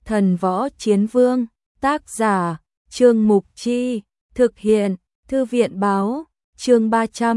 Thần Võ Chiến Vương, tác giả, Trương Mục Chi, thực hiện, Thư viện Báo, chương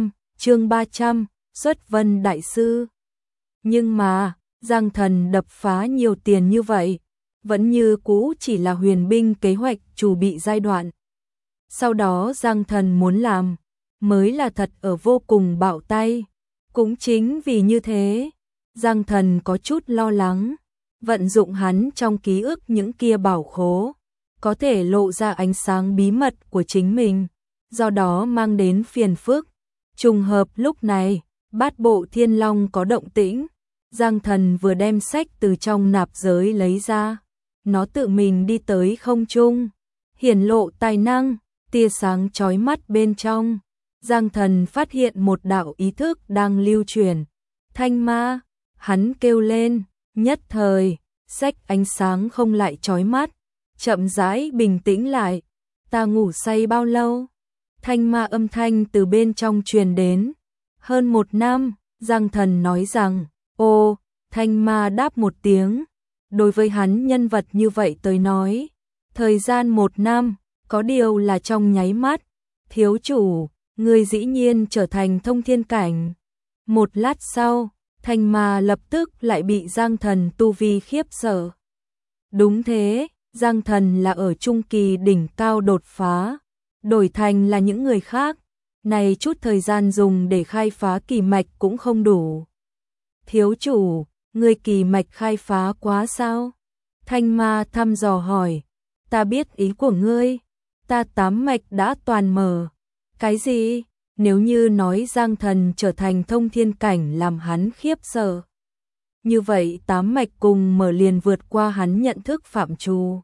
300, xuất vân đại sư. Nhưng mà, Giang Thần đập phá nhiều tiền như vậy, vẫn như cũ chỉ là huyền binh kế hoạch chuẩn bị giai đoạn. Sau đó Giang Thần muốn làm, mới là thật ở vô cùng bạo tay. Cũng chính vì như thế, Giang Thần có chút lo lắng, vận dụng hắn trong ký ức những kia bảo khố, có thể lộ ra ánh sáng bí mật của chính mình, do đó mang đến phiền phức. Trùng hợp lúc này, Bát Bộ Thiên Long có động tĩnh, Giang Thần vừa đem sách từ trong nạp giới lấy ra, nó tự mình đi tới không trung, hiển lộ tài năng, tia sáng chói mắt bên trong. Giang Thần phát hiện một đạo ý thức đang lưu truyền. Thanh ma, hắn kêu lên, nhất thời, sách ánh sáng không lại chói mắt, chậm rãi bình tĩnh lại. Ta ngủ say bao lâu? Thanh ma âm thanh từ bên trong truyền đến. Hơn 1 năm, Giang Thần nói rằng, ô, thanh ma đáp một tiếng. Đối với hắn nhân vật như vậy tới nói, thời gian 1 năm, có điều là trong nháy mắt. Thiếu chủ, người dĩ nhiên trở thành thông thiên cảnh. Một lát sau, thanh ma lập tức lại bị Giang Thần tu vi khiếp sợ. Đúng thế, Giang Thần là ở trung kỳ đỉnh cao đột phá, đổi thành là những người khác, này chút thời gian dùng để khai phá kỳ mạch cũng không đủ. Thiếu chủ, người kỳ mạch khai phá quá sao? Thanh ma thăm dò hỏi. Ta biết ý của ngươi, ta 8 mạch đã toàn mở. Cái gì? Nếu như nói Giang Thần trở thành thông thiên cảnh làm hắn khiếp sợ, như vậy 8 mạch cùng mở liền vượt qua hắn nhận thức phạm trù.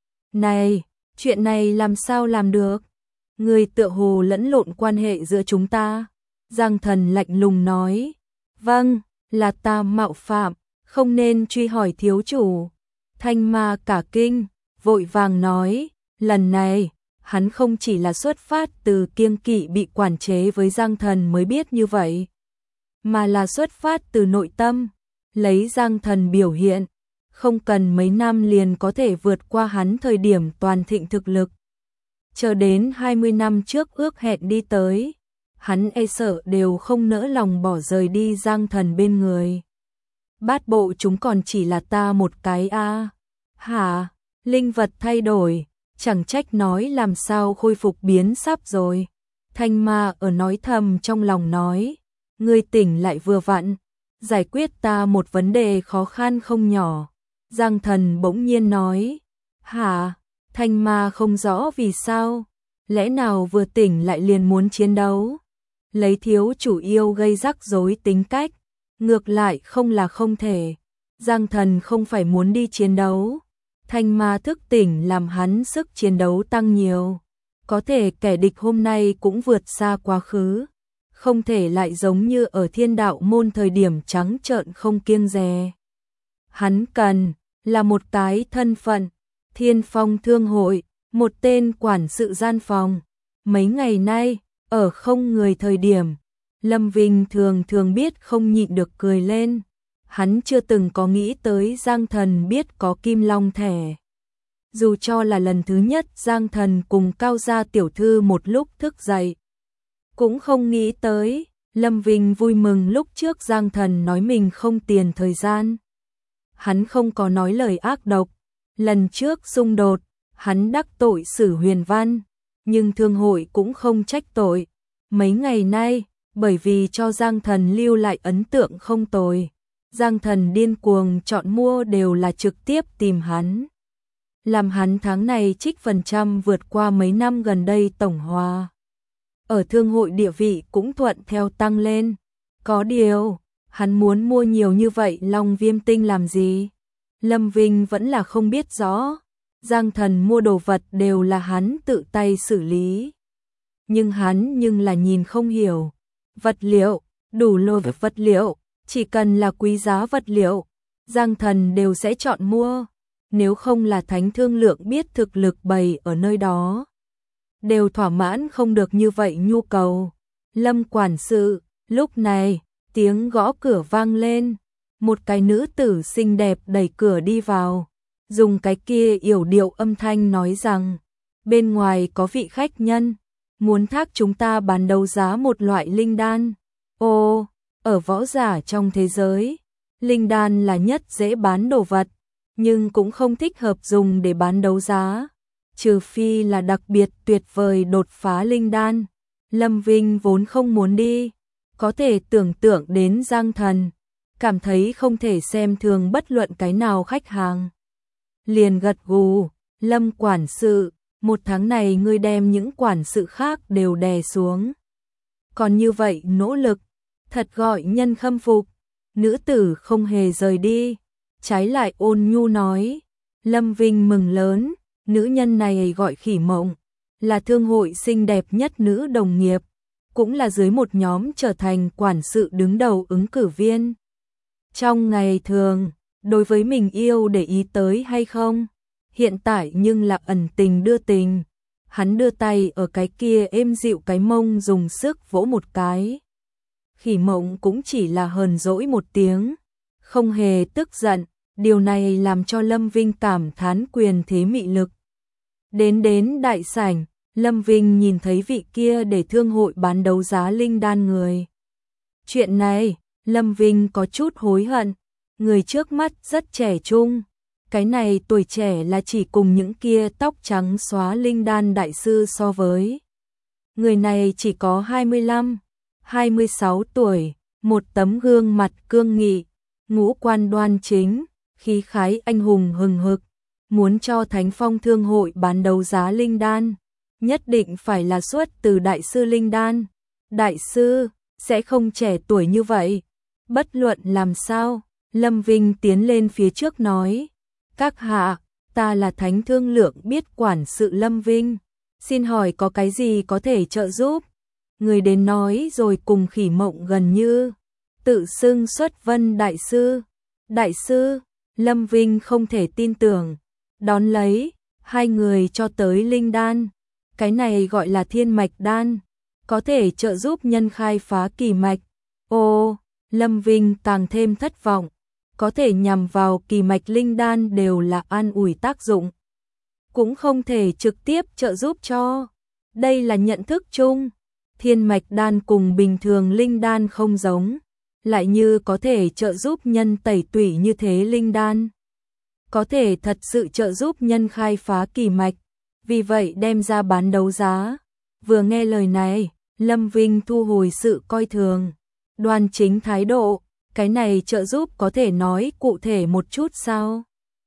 Này, chuyện này làm sao làm được? Người tựa hồ lẫn lộn quan hệ giữa chúng ta. Giang Thần lạnh lùng nói. Vâng, là ta mạo phạm, không nên truy hỏi thiếu chủ. Thanh ma cả kinh, vội vàng nói, lần này, hắn không chỉ là xuất phát từ kiêng kỵ bị quản chế với Giang Thần mới biết như vậy, mà là xuất phát từ nội tâm, lấy Giang Thần biểu hiện, không cần mấy năm liền có thể vượt qua hắn thời điểm toàn thịnh thực lực. Chờ đến 20 năm trước ước hẹn đi tới, hắn e sợ đều không nỡ lòng bỏ rời đi Giang Thần bên người. Bát bộ chúng còn chỉ là ta một cái a. Hả? Linh vật thay đổi, chẳng trách nói làm sao khôi phục biến sắp rồi. Thanh ma ở nói thầm trong lòng nói, ngươi tỉnh lại vừa vặn, giải quyết ta một vấn đề khó khăn không nhỏ. Giang Thần bỗng nhiên nói, hả? Thanh ma không rõ vì sao, lẽ nào vừa tỉnh lại liền muốn chiến đấu? Lấy thiếu chủ yêu gây rắc rối tính cách, ngược lại không là không thể. Giang Thần không phải muốn đi chiến đấu. Thanh ma thức tỉnh làm hắn sức chiến đấu tăng nhiều. Có thể kẻ địch hôm nay cũng vượt xa quá khứ. Không thể lại giống như ở Thiên Đạo Môn thời điểm trắng trợn không kiêng dè. Hắn cần là một cái thân phận. Thiên Phong Thương Hội, một tên quản sự gian phòng. Mấy ngày nay, ở không người thời điểm, Lâm Vinh thường biết không nhịn được cười lên. Hắn chưa từng có nghĩ tới Giang Thần biết có Kim Long thẻ. Dù cho là lần thứ nhất Giang Thần cùng Cao gia tiểu thư một lúc thức dậy, cũng không nghĩ tới. Lâm Vinh vui mừng lúc trước Giang Thần nói mình không tiền thời gian. Hắn không có nói lời ác độc. Lần trước xung đột, hắn đắc tội Sử Huyền Văn, nhưng thương hội cũng không trách tội. Mấy ngày nay, bởi vì cho Giang Thần lưu lại ấn tượng không tồi, Giang Thần điên cuồng chọn mua đều là trực tiếp tìm hắn. Làm hắn tháng này trích phần trăm vượt qua mấy năm gần đây tổng hòa. Ở thương hội địa vị cũng thuận theo tăng lên. Có điều, hắn muốn mua nhiều như vậy Long Viêm Tinh làm gì? Lâm Vinh vẫn là không biết rõ. Giang Thần mua đồ vật đều là hắn tự tay xử lý. Nhưng hắn là nhìn không hiểu. Vật liệu, đủ lô vật liệu, chỉ cần là quý giá vật liệu, Giang Thần đều sẽ chọn mua. Nếu không là Thánh Thương Lượng biết thực lực bày ở nơi đó, đều thỏa mãn không được như vậy nhu cầu. Lâm quản sự, lúc này, tiếng gõ cửa vang lên. Một cái nữ tử xinh đẹp đẩy cửa đi vào. dùng cái kia yểu điệu âm thanh nói rằng, bên ngoài có vị khách nhân, muốn thác chúng ta bán đấu giá một loại linh đan. Ồ, ở võ giả trong thế giới, linh đan là nhất dễ bán đồ vật, nhưng cũng không thích hợp dùng để bán đấu giá, trừ phi là đặc biệt tuyệt vời đột phá linh đan. Lâm Vinh vốn không muốn đi, có thể tưởng tượng đến Giang Thần, cảm thấy không thể xem thường bất luận cái nào khách hàng. Liền gật gù, Lâm quản sự, một tháng này ngươi đem những quản sự khác đều đè xuống. Còn như vậy nỗ lực, thật gọi nhân khâm phục. Nữ tử không hề rời đi, trái lại ôn nhu nói. Lâm Vinh mừng lớn, nữ nhân này gọi Khỉ Mộng, là thương hội xinh đẹp nhất nữ đồng nghiệp, cũng là dưới một nhóm trở thành quản sự đứng đầu ứng cử viên. Trong ngày thường, đối với mình yêu để ý tới hay không, hiện tại nhưng là ẩn tình đưa tình. Hắn đưa tay ở cái kia êm dịu cái mông dùng sức vỗ một cái. Khỉ Mộng cũng chỉ là hờn dỗi một tiếng, không hề tức giận, điều này làm cho Lâm Vinh cảm thán quyền thế mị lực. Đến đại sảnh, Lâm Vinh nhìn thấy vị kia để thương hội bán đấu giá linh đan người. Chuyện này, Lâm Vinh có chút hối hận, người trước mắt rất trẻ trung. Cái này tuổi trẻ là chỉ cùng những kia tóc trắng xóa linh đan đại sư so với. Người này chỉ có 25, 26 tuổi, một tấm gương mặt cương nghị, ngũ quan đoan chính, khí khái anh hùng hừng hực, muốn cho Thánh Phong thương hội bán đấu giá linh đan, nhất định phải là xuất từ đại sư linh đan. Đại sư sẽ không trẻ tuổi như vậy. Bất luận làm sao, Lâm Vinh tiến lên phía trước nói, các hạ, ta là Thánh Thương Lượng biết quản sự Lâm Vinh, xin hỏi có cái gì có thể trợ giúp. Người đến nói rồi cùng Khỉ Mộng gần như tự xưng xuất Vân đại sư. Đại sư, Lâm Vinh không thể tin tưởng, đón lấy, hai người cho tới linh đan, cái này gọi là thiên mạch đan, có thể trợ giúp nhân khai phá kỳ mạch. Ô, Lâm Vinh càng thêm thất vọng, có thể nhằm vào kỳ mạch linh đan đều là an ủi tác dụng, cũng không thể trực tiếp trợ giúp cho. Đây là nhận thức chung, thiên mạch đan cùng bình thường linh đan không giống, lại như có thể trợ giúp nhân tẩy tủy như thế linh đan, có thể thật sự trợ giúp nhân khai phá kỳ mạch, vì vậy đem ra bán đấu giá. Vừa nghe lời này, Lâm Vinh thu hồi sự coi thường, đoan chính thái độ, cái này trợ giúp có thể nói cụ thể một chút sao?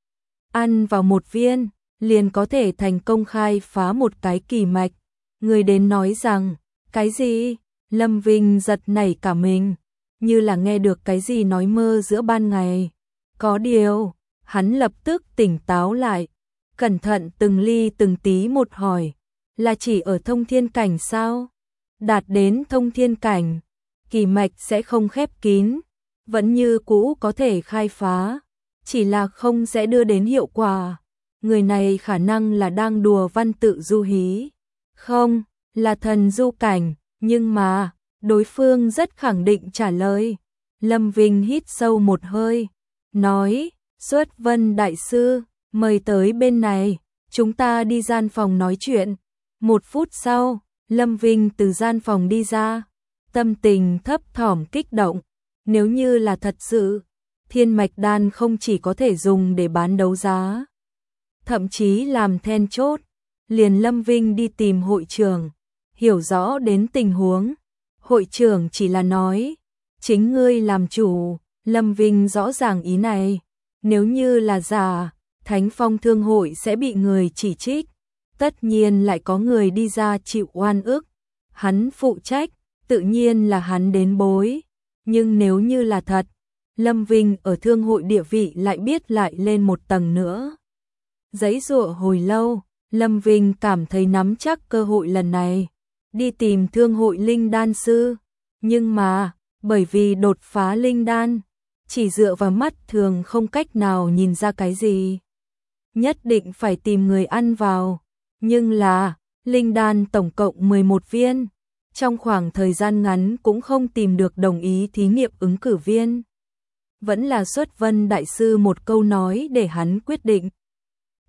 Ăn vào một viên, liền có thể thành công khai phá một cái kỳ mạch. Người đến nói rằng, cái gì? Lâm Vinh giật nảy cả mình, như là nghe được cái gì nói mơ giữa ban ngày. Có điều, hắn lập tức tỉnh táo lại, cẩn thận từng ly từng tí một hỏi, là chỉ ở thông thiên cảnh sao? Đạt đến thông thiên cảnh, kỳ mạch sẽ không khép kín, vẫn như cũ có thể khai phá, chỉ là không sẽ đưa đến hiệu quả. Người này khả năng là đang đùa văn tự du hí, không, là thần du cảnh, nhưng mà, đối phương rất khẳng định trả lời. Lâm Vinh hít sâu một hơi, nói, xuất Vân đại sư, mời tới bên này, chúng ta đi gian phòng nói chuyện. 1 phút sau, Lâm Vinh từ gian phòng đi ra, tâm tình thấp thỏm kích động. Nếu như là thật sự, thiên mạch đan không chỉ có thể dùng để bán đấu giá, thậm chí làm then chốt. Liền Lâm Vinh đi tìm hội trưởng, hiểu rõ đến tình huống. Hội trưởng chỉ là nói, chính ngươi làm chủ. Lâm Vinh rõ ràng ý này, nếu như là giả, Thánh Phong thương hội sẽ bị người chỉ trích, tất nhiên lại có người đi ra chịu oan ức. Hắn phụ trách, tự nhiên là hắn đến bối. Nhưng nếu như là thật, Lâm Vinh ở thương hội địa vị lại biết lại lên một tầng nữa. Giãy giụa hồi lâu, Lâm Vinh cảm thấy nắm chắc cơ hội lần này, đi tìm thương hội linh đan sư. Nhưng mà, bởi vì đột phá linh đan, chỉ dựa vào mắt thường không cách nào nhìn ra cái gì. Nhất định phải tìm người ăn vào. Nhưng là, linh đan tổng cộng 11 viên. Trong khoảng thời gian ngắn cũng không tìm được đồng ý thí nghiệm ứng cử viên. Vẫn là xuất Vân đại sư một câu nói để hắn quyết định.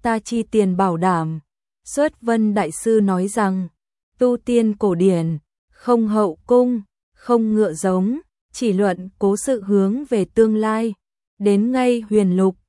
ta chi tiền bảo đảm. Xuất Vân Đại Sư nói rằng, tu tiên cổ điển, không hậu cung, không ngựa giống, chỉ luận cố sự hướng về tương lai. Đến ngay huyền lục,